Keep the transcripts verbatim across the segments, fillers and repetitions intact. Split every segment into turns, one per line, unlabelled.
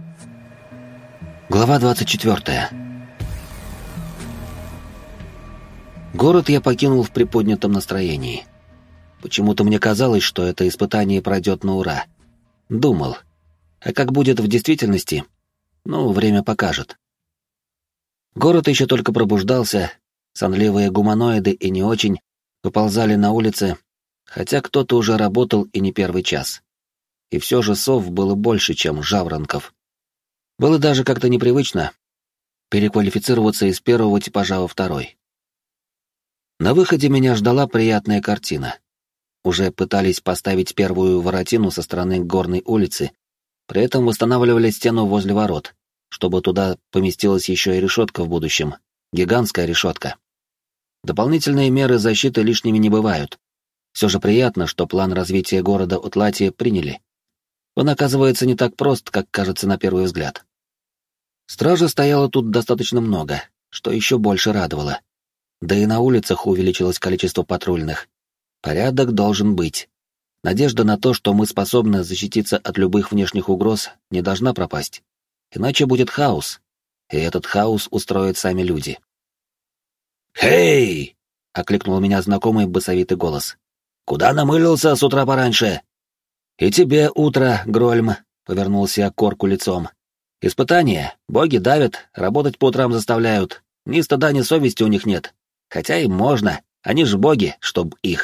Глава двадцать четвёртая. Город я покинул в приподнятом настроении. Почему-то мне казалось, что это испытание пройдет на ура. Думал. А как будет в действительности? Ну, время покажет. Город еще только пробуждался, сонливые гуманоиды и не очень выползали на улицы, хотя кто-то уже работал и не первый час. И все же сов было больше, чем жаворонков. Было даже как-то непривычно переквалифицироваться из первого типажа во второй. На выходе меня ждала приятная картина. Уже пытались поставить первую воротину со стороны горной улицы, при этом восстанавливали стену возле ворот, чтобы туда поместилась еще и решетка в будущем, гигантская решетка. Дополнительные меры защиты лишними не бывают. Все же приятно, что план развития города Утлати приняли. Он оказывается не так прост, как кажется на первый взгляд. Стражи стояло тут достаточно много, что еще больше радовало. Да и на улицах увеличилось количество патрульных. Порядок должен быть. Надежда на то, что мы способны защититься от любых внешних угроз, не должна пропасть. Иначе будет хаос. И этот хаос устроят сами люди. «Хей!» — окликнул меня знакомый басовитый голос. «Куда намылился с утра пораньше?» «И тебе утро, Грольм», — повернулся я к Орку лицом. «Испытания. Боги давят, работать по утрам заставляют. Ни стыда, ни совести у них нет. Хотя им можно, они же боги, чтоб их».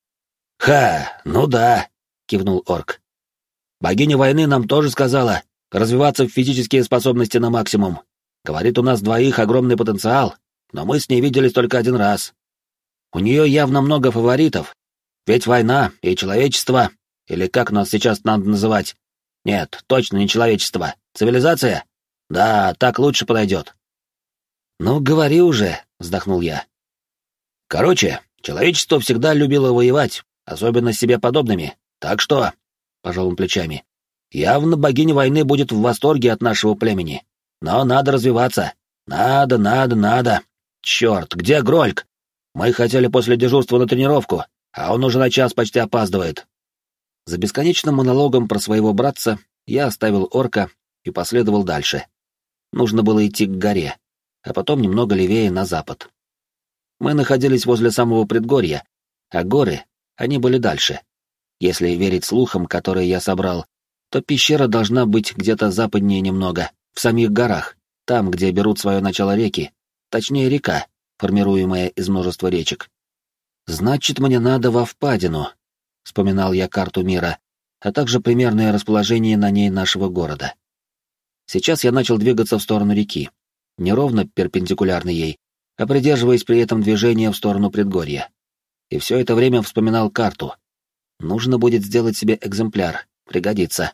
«Ха, ну да», — кивнул орк. «Богиня войны нам тоже сказала развиваться в физические способности на максимум. Говорит, у нас двоих огромный потенциал, но мы с ней виделись только один раз. У нее явно много фаворитов, ведь война и человечество, или как нас сейчас надо называть? Нет, точно не человечество. Цивилизация? Да, так лучше подойдет». «Ну, говори уже», — вздохнул я. «Короче, человечество всегда любило воевать, особенно с себе подобными, так что...» — пожал он плечами. «Явно богиня войны будет в восторге от нашего племени. Но надо развиваться. Надо, надо, надо. Черт, где Грольк? Мы хотели после дежурства на тренировку, а он уже на час почти опаздывает». За бесконечным монологом про своего братца я оставил орка и последовал дальше. Нужно было идти к горе, а потом немного левее на запад. Мы находились возле самого предгорья, а горы, они были дальше. Если верить слухам, которые я собрал, то пещера должна быть где-то западнее немного, в самих горах, там, где берут свое начало реки, точнее река, формируемая из множества речек. «Значит, мне надо во впадину», — вспоминал я карту мира, а также примерное расположение на ней нашего города. Сейчас я начал двигаться в сторону реки, не ровно перпендикулярно ей, а придерживаясь при этом движения в сторону предгорья. И все это время вспоминал карту. Нужно будет сделать себе экземпляр, пригодится.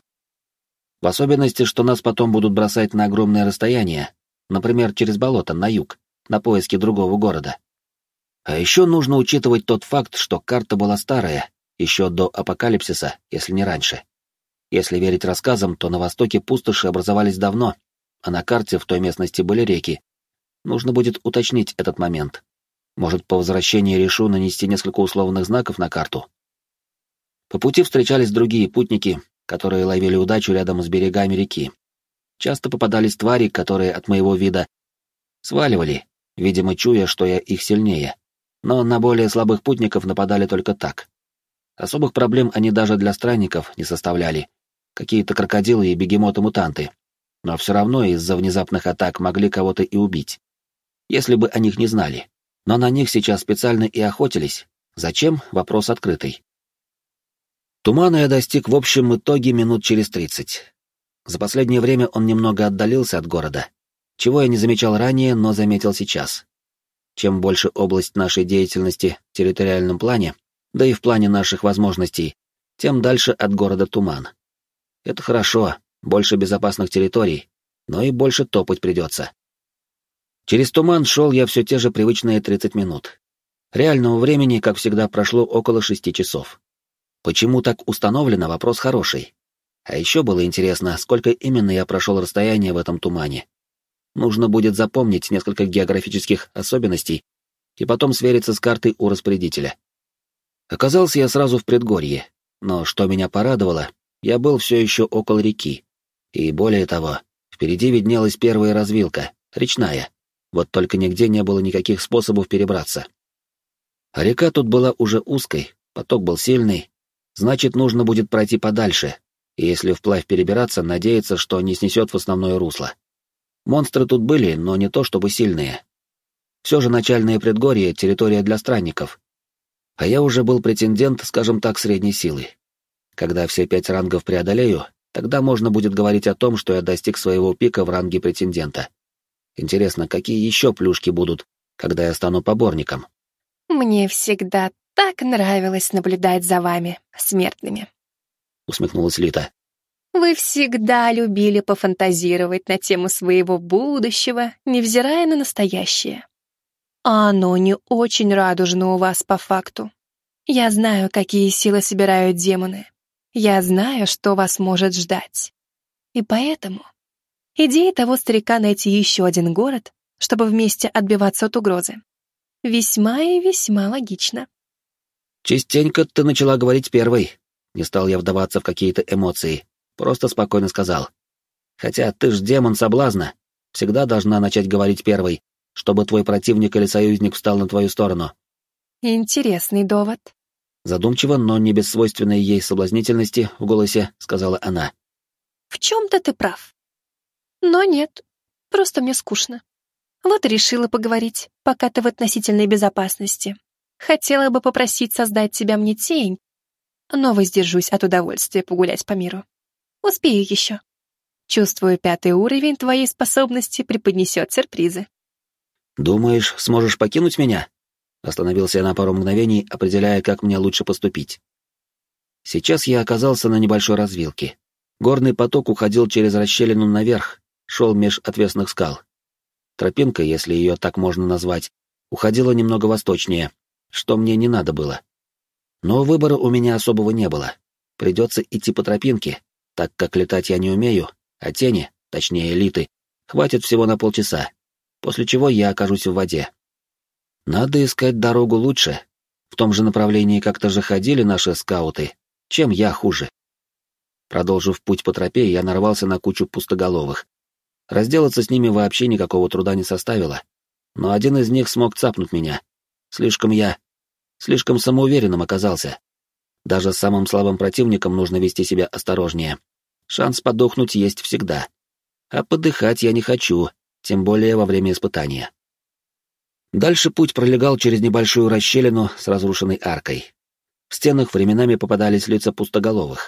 В особенности, что нас потом будут бросать на огромное расстояние, например, через болото на юг, на поиски другого города. А еще нужно учитывать тот факт, что карта была старая, еще до апокалипсиса, если не раньше. Если верить рассказам, то на востоке пустоши образовались давно, а на карте в той местности были реки. Нужно будет уточнить этот момент. Может, по возвращении решу нанести несколько условных знаков на карту. По пути встречались другие путники, которые ловили удачу рядом с берегами реки. Часто попадались твари, которые от моего вида сваливали, видимо, чуя, что я их сильнее. Но на более слабых путников нападали только так. Особых проблем они даже для странников не составляли. Какие-то крокодилы и бегемоты-мутанты. Но все равно из-за внезапных атак могли кого-то и убить. Если бы о них не знали. Но на них сейчас специально и охотились. Зачем? Вопрос открытый. Тумана я достиг в общем итоге минут через тридцать. За последнее время он немного отдалился от города, чего я не замечал ранее, но заметил сейчас. Чем больше область нашей деятельности в территориальном плане, да и в плане наших возможностей, тем дальше от города туман. Это хорошо, больше безопасных территорий, но и больше топать придется. Через туман шел я все те же привычные тридцать минут. Реального времени, как всегда, прошло около шести часов. Почему так установлено, вопрос хороший. А еще было интересно, сколько именно я прошел расстояние в этом тумане. Нужно будет запомнить несколько географических особенностей и потом свериться с картой у распорядителя. Оказался я сразу в предгорье, но что меня порадовало, я был все еще около реки. И более того, впереди виднелась первая развилка, речная. Вот только нигде не было никаких способов перебраться. А река тут была уже узкой, поток был сильный, значит, нужно будет пройти подальше, и если вплавь перебираться, надеяться, что не снесет в основное русло. Монстры тут были, но не то чтобы сильные. Все же начальное предгорье — территория для странников. А я уже был претендент, скажем так, средней силы. Когда все пять рангов преодолею, тогда можно будет говорить о том, что я достиг своего пика в ранге претендента. Интересно, какие еще плюшки будут, когда я стану поборником?
«Мне всегда так нравилось наблюдать за вами, смертными»,
— усмехнулась Лита.
«Вы всегда любили пофантазировать на тему своего будущего, невзирая на настоящее. А оно не очень радужно у вас по факту. Я знаю, какие силы собирают демоны. Я знаю, что вас может ждать. И поэтому идея того старика найти еще один город, чтобы вместе отбиваться от угрозы, весьма и весьма логично».
«Частенько ты начала говорить первой». Не стал я вдаваться в какие-то эмоции, просто спокойно сказал. «Хотя ты ж демон соблазна, всегда должна начать говорить первой, чтобы твой противник или союзник встал на твою сторону».
«Интересный довод»,
— задумчиво, но не без свойственной ей соблазнительности в голосе сказала она.
«В чем-то ты прав. Но нет, просто мне скучно. Вот и решила поговорить, пока ты в относительной безопасности. Хотела бы попросить создать тебя мне тень, но воздержусь от удовольствия погулять по миру. Успею еще. Чувствую, пятый уровень твоей способности преподнесет сюрпризы».
«Думаешь, сможешь покинуть меня?» Остановился я на пару мгновений, определяя, как мне лучше поступить. Сейчас я оказался на небольшой развилке. Горный поток уходил через расщелину наверх, шел меж отвесных скал. Тропинка, если ее так можно назвать, уходила немного восточнее, что мне не надо было. Но выбора у меня особого не было. Придется идти по тропинке, так как летать я не умею, а тени, точнее элиты, хватит всего на полчаса, после чего я окажусь в воде. Надо искать дорогу лучше. В том же направлении как-то же ходили наши скауты. Чем я хуже? Продолжив путь по тропе, я нарвался на кучу пустоголовых. Разделаться с ними вообще никакого труда не составило. Но один из них смог цапнуть меня. Слишком я... Слишком самоуверенным оказался. Даже с самым слабым противником нужно вести себя осторожнее. Шанс подохнуть есть всегда. А подыхать я не хочу, тем более во время испытания. Дальше путь пролегал через небольшую расщелину с разрушенной аркой. В стенах временами попадались лица пустоголовых.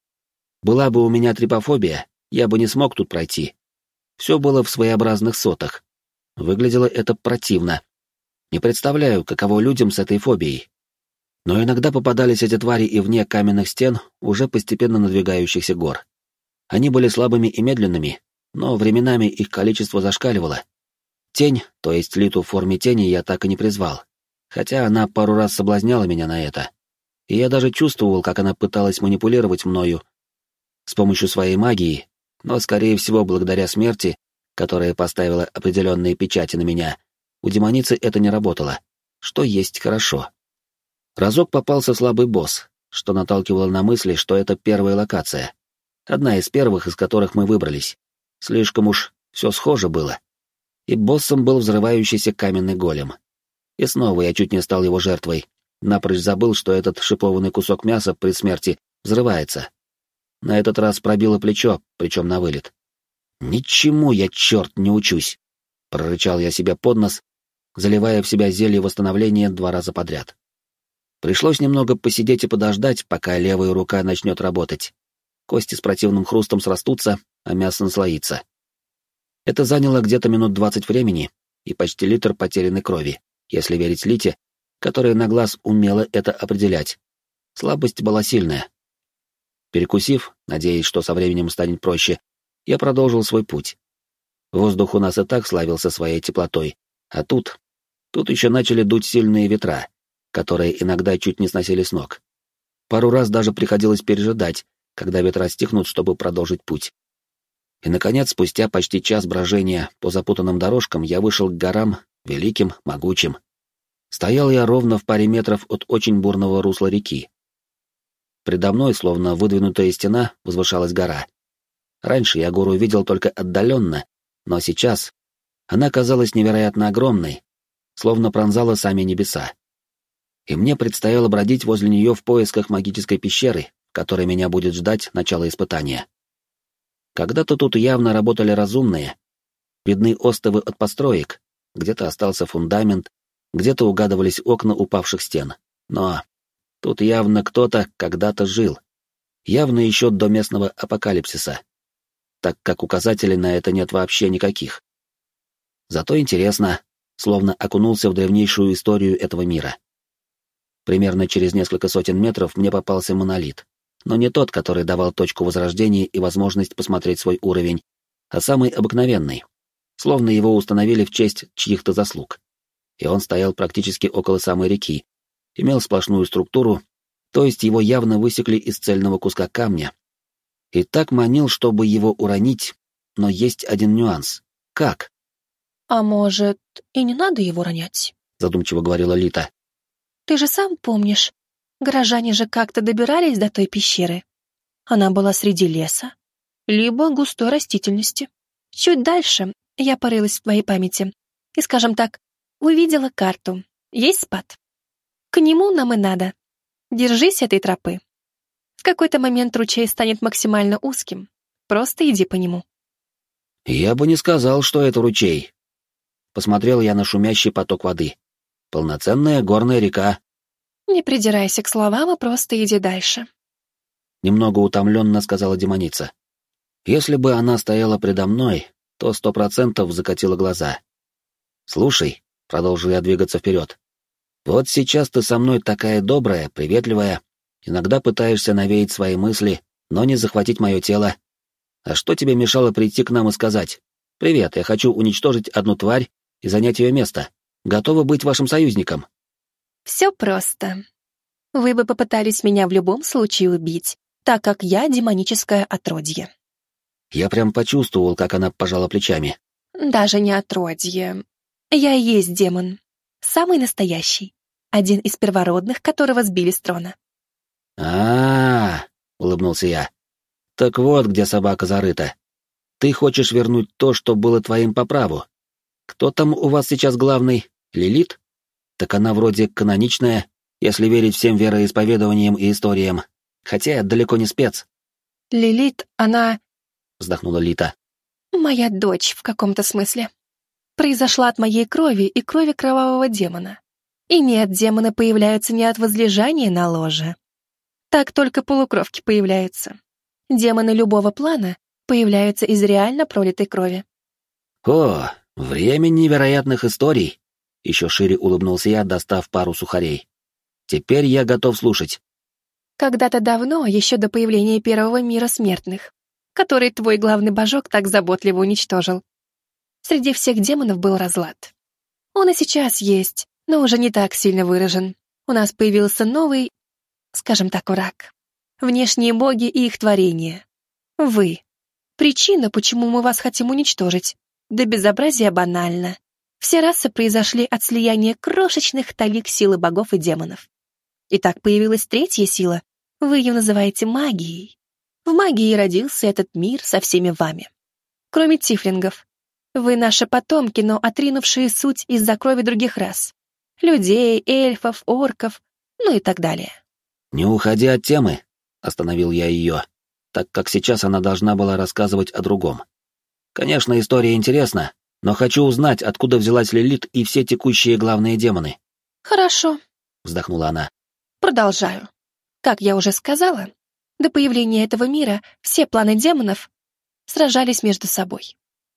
Была бы у меня трипофобия, я бы не смог тут пройти. Все было в своеобразных сотах. Выглядело это противно. Не представляю, каково людям с этой фобией. Но иногда попадались эти твари и вне каменных стен, уже постепенно надвигающихся гор. Они были слабыми и медленными, но временами их количество зашкаливало. Тень, то есть Литу в форме тени, я так и не призвал, хотя она пару раз соблазняла меня на это. И я даже чувствовал, как она пыталась манипулировать мною с помощью своей магии, но, скорее всего, благодаря смерти, которая поставила определенные печати на меня, у демоницы это не работало, что есть хорошо. Разок попался слабый босс, что наталкивало на мысли, что это первая локация. Одна из первых, из которых мы выбрались. Слишком уж все схоже было. И боссом был взрывающийся каменный голем. И снова я чуть не стал его жертвой. Напрочь забыл, что этот шипованный кусок мяса при смерти взрывается. На этот раз пробило плечо, причем на вылет. «Ничему я, черт, не учусь!» — прорычал я себе под нос, заливая в себя зелье восстановления два раза подряд. Пришлось немного посидеть и подождать, пока левая рука начнет работать. Кости с противным хрустом срастутся, а мясо наслоится. Это заняло где-то минут двадцать времени и почти литр потерянной крови, если верить Лите, которая на глаз умела это определять. Слабость была сильная. Перекусив, надеясь, что со временем станет проще, я продолжил свой путь. Воздух у нас и так славился своей теплотой, а тут... Тут еще начали дуть сильные ветра, которые иногда чуть не сносили с ног. Пару раз даже приходилось пережидать, когда ветра стихнут, чтобы продолжить путь. И, наконец, спустя почти час брожения по запутанным дорожкам, я вышел к горам, великим, могучим. Стоял я ровно в паре метров от очень бурного русла реки. Предо мной, словно выдвинутая стена, возвышалась гора. Раньше я гору видел только отдаленно, но сейчас она казалась невероятно огромной, словно пронзала сами небеса. И мне предстояло бродить возле нее в поисках магической пещеры, в которой меня будет ждать начало испытания. Когда-то тут явно работали разумные. Видны остовы от построек, где-то остался фундамент, где-то угадывались окна упавших стен. Но тут явно кто-то когда-то жил. Явно еще до местного апокалипсиса, так как указателей на это нет вообще никаких. Зато интересно, словно окунулся в древнейшую историю этого мира. Примерно через несколько сотен метров мне попался монолит, но не тот, который давал точку возрождения и возможность посмотреть свой уровень, а самый обыкновенный, словно его установили в честь чьих-то заслуг. И он стоял практически около самой реки, имел сплошную структуру, то есть его явно высекли из цельного куска камня. И так манил, чтобы его уронить, но есть один нюанс. Как?
«А может, и не надо его ронять?» —
задумчиво говорила Лита.
«Ты же сам помнишь, горожане же как-то добирались до той пещеры. Она была среди леса, либо густой растительности. Чуть дальше я порылась в твоей памяти и, скажем так, увидела карту. Есть спад? К нему нам и надо. Держись этой тропы. В какой-то момент ручей станет максимально узким. Просто иди по нему».
«Я бы не сказал, что это ручей». Посмотрел я на шумящий поток воды. Полноценная горная река.
«Не придирайся к словам, а просто иди дальше»,
— немного утомленно сказала демоница. Если бы она стояла предо мной, то сто процентов закатила глаза. «Слушай», — продолжил я двигаться вперед, — «вот сейчас ты со мной такая добрая, приветливая, иногда пытаешься навеять свои мысли, но не захватить мое тело. А что тебе мешало прийти к нам и сказать: «Привет, я хочу уничтожить одну тварь и занять ее место. Готова быть вашим союзником»?»
«Все просто. Вы бы попытались меня в любом случае убить, так как я демоническое отродье».
Я прям почувствовал, как она пожала плечами.
«Даже не отродье. Я и есть демон. Самый настоящий. Один из первородных, которого сбили с трона».
«А-а-а», — улыбнулся я. «Так вот, где собака зарыта. Ты хочешь вернуть то, что было твоим по праву. Кто там у вас сейчас главный? Лилит? Так она вроде каноничная, если верить всем вероисповеданиям и историям. Хотя я далеко не спец».
«Лилит, она...»
— вздохнула Лита.
«Моя дочь в каком-то смысле. Произошла от моей крови и крови кровавого демона. И нет, демоны появляются не от возлежания на ложе. Так только полукровки появляются. Демоны любого плана появляются из реально пролитой крови».
«О, время невероятных историй!» — еще шире улыбнулся я, достав пару сухарей. «Теперь я готов слушать».
«Когда-то давно, еще до появления первого мира смертных, который твой главный божок так заботливо уничтожил, среди всех демонов был разлад. Он и сейчас есть, но уже не так сильно выражен. У нас появился новый, скажем так, враг. Внешние боги и их творения. Вы. Причина, почему мы вас хотим уничтожить, до безобразия банальна. Все расы произошли от слияния крошечных талик силы богов и демонов. И так появилась третья сила, вы ее называете магией. В магии родился этот мир со всеми вами. Кроме тифлингов. Вы наши потомки, но отринувшие суть из-за крови других рас. Людей, эльфов, орков, ну и так далее».
«Не уходи от темы», — остановил я ее, так как сейчас она должна была рассказывать о другом. «Конечно, история интересна, но хочу узнать, откуда взялась Лилит и все текущие главные демоны».
«Хорошо», —
вздохнула она.
«Продолжаю. Как я уже сказала, до появления этого мира все планы демонов сражались между собой.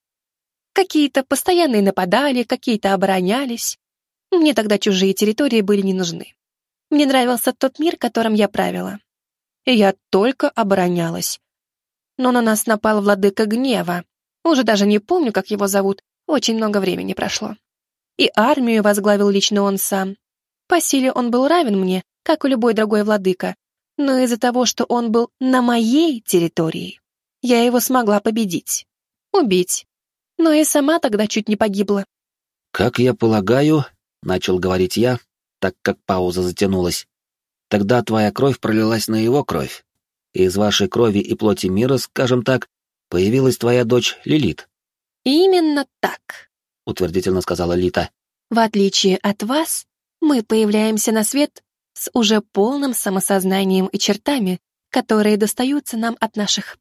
Какие-то постоянные нападали, какие-то оборонялись. Мне тогда чужие территории были не нужны. Мне нравился тот мир, которым я правила. И я только оборонялась. Но на нас напал владыка гнева. Уже даже не помню, как его зовут, очень много времени прошло. И армию возглавил лично он сам. По силе он был равен мне, как и любой другой владыка, но из-за того, что он был на моей территории, я его смогла победить, убить. Но и сама тогда чуть не погибла.
«Как я полагаю», — начал говорить я, так как пауза затянулась, «тогда твоя кровь пролилась на его кровь, и из вашей крови и плоти мира, скажем так, появилась твоя дочь Лилит.
Именно так,
Утвердительно сказала Лита.
в отличие от вас, мы появляемся на свет с уже полным самосознанием и чертами, которые достаются нам от наших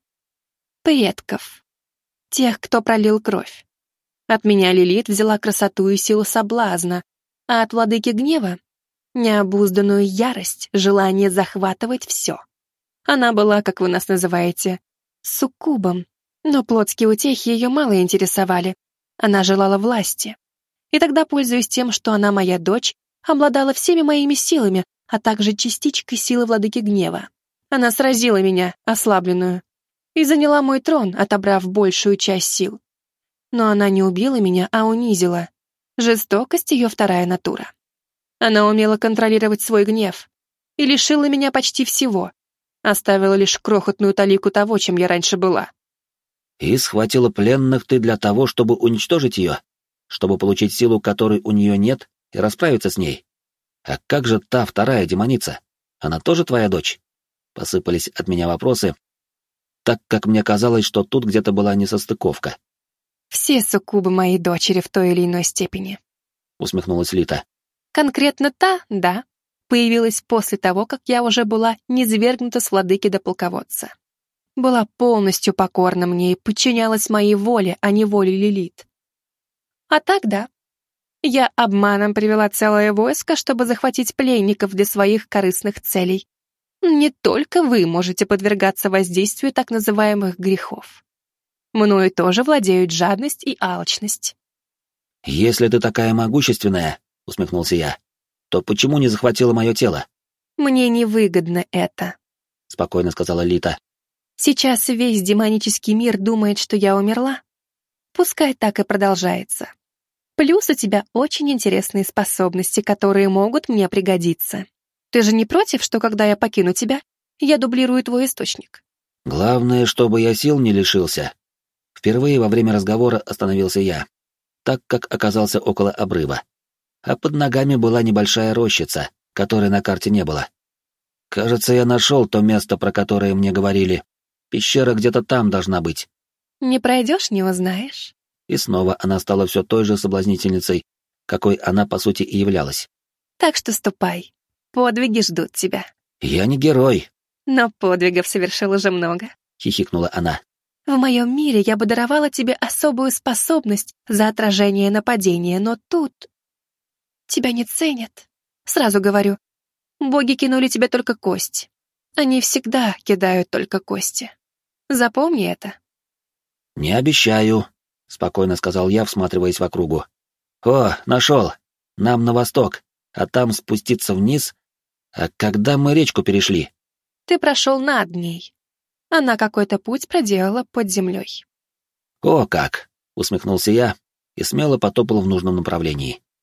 предков, тех, кто пролил кровь. От меня Лилит взяла красоту и силу соблазна, а от владыки гнева — необузданную ярость, желание захватывать все. Она была, как вы нас называете, суккубом, но плотские утехи ее мало интересовали. Она желала власти. И тогда, пользуясь тем, что она моя дочь, обладала всеми моими силами, а также частичкой силы владыки гнева. Она сразила меня, ослабленную, и заняла мой трон, отобрав большую часть сил. Но она не убила меня, а унизила. Жестокость — ее вторая натура. Она умела контролировать свой гнев и лишила меня почти всего, оставила лишь крохотную талику того, чем я раньше была.
И схватила пленных ты для того, чтобы уничтожить ее, чтобы получить силу, которой у нее нет, и расправиться с ней. А как же та вторая демоница? Она тоже твоя дочь? Посыпались от меня вопросы, так как мне казалось, что тут где-то была несостыковка.
Все суккубы моей дочери в той или иной степени.
Усмехнулась Лита.
Конкретно та, да, появилась после того, как я уже была низвергнута с владыки до полководца. Была полностью покорна мне и подчинялась моей воле, а не воле Лилит. А так, да, я обманом привела целое войско, чтобы захватить пленников для своих корыстных целей. Не только вы можете подвергаться воздействию так называемых грехов. Мною тоже владеют жадность и алчность.
«Если ты такая могущественная, — усмехнулся я, — то почему не захватила мое тело?»
Мне невыгодно это,
— спокойно сказала Лита.
Сейчас весь демонический мир думает, что я умерла. Пускай так и продолжается. Плюс у тебя очень интересные способности, которые могут мне пригодиться. Ты же не против, что когда я покину тебя, я дублирую твой источник?
Главное, чтобы я сил не лишился. Впервые во время разговора остановился я, так как оказался около обрыва. А под ногами была небольшая рощица, которой на карте не было. Кажется, я нашел то место, про которое мне говорили. Пещера где-то там должна быть.
Не пройдешь, не узнаешь.
И снова она стала все той же соблазнительницей, какой она, по сути, и являлась.
Так что ступай. Подвиги ждут тебя.
«Я не герой»,
Но подвигов совершил уже много.
— хихикнула она.
В моем мире я бы даровала тебе особую способность за отражение нападения, но тут тебя не ценят. Сразу говорю, боги кинули тебе только кость. Они всегда кидают только кости. Запомни это.
«Не обещаю», — спокойно сказал я, всматриваясь в округу. «О, нашел! Нам на восток, а там спуститься вниз. А когда мы речку перешли?»
Ты прошел над ней. Она какой-то путь проделала под землей.
«О, как!» — усмехнулся я и смело потопал в нужном направлении.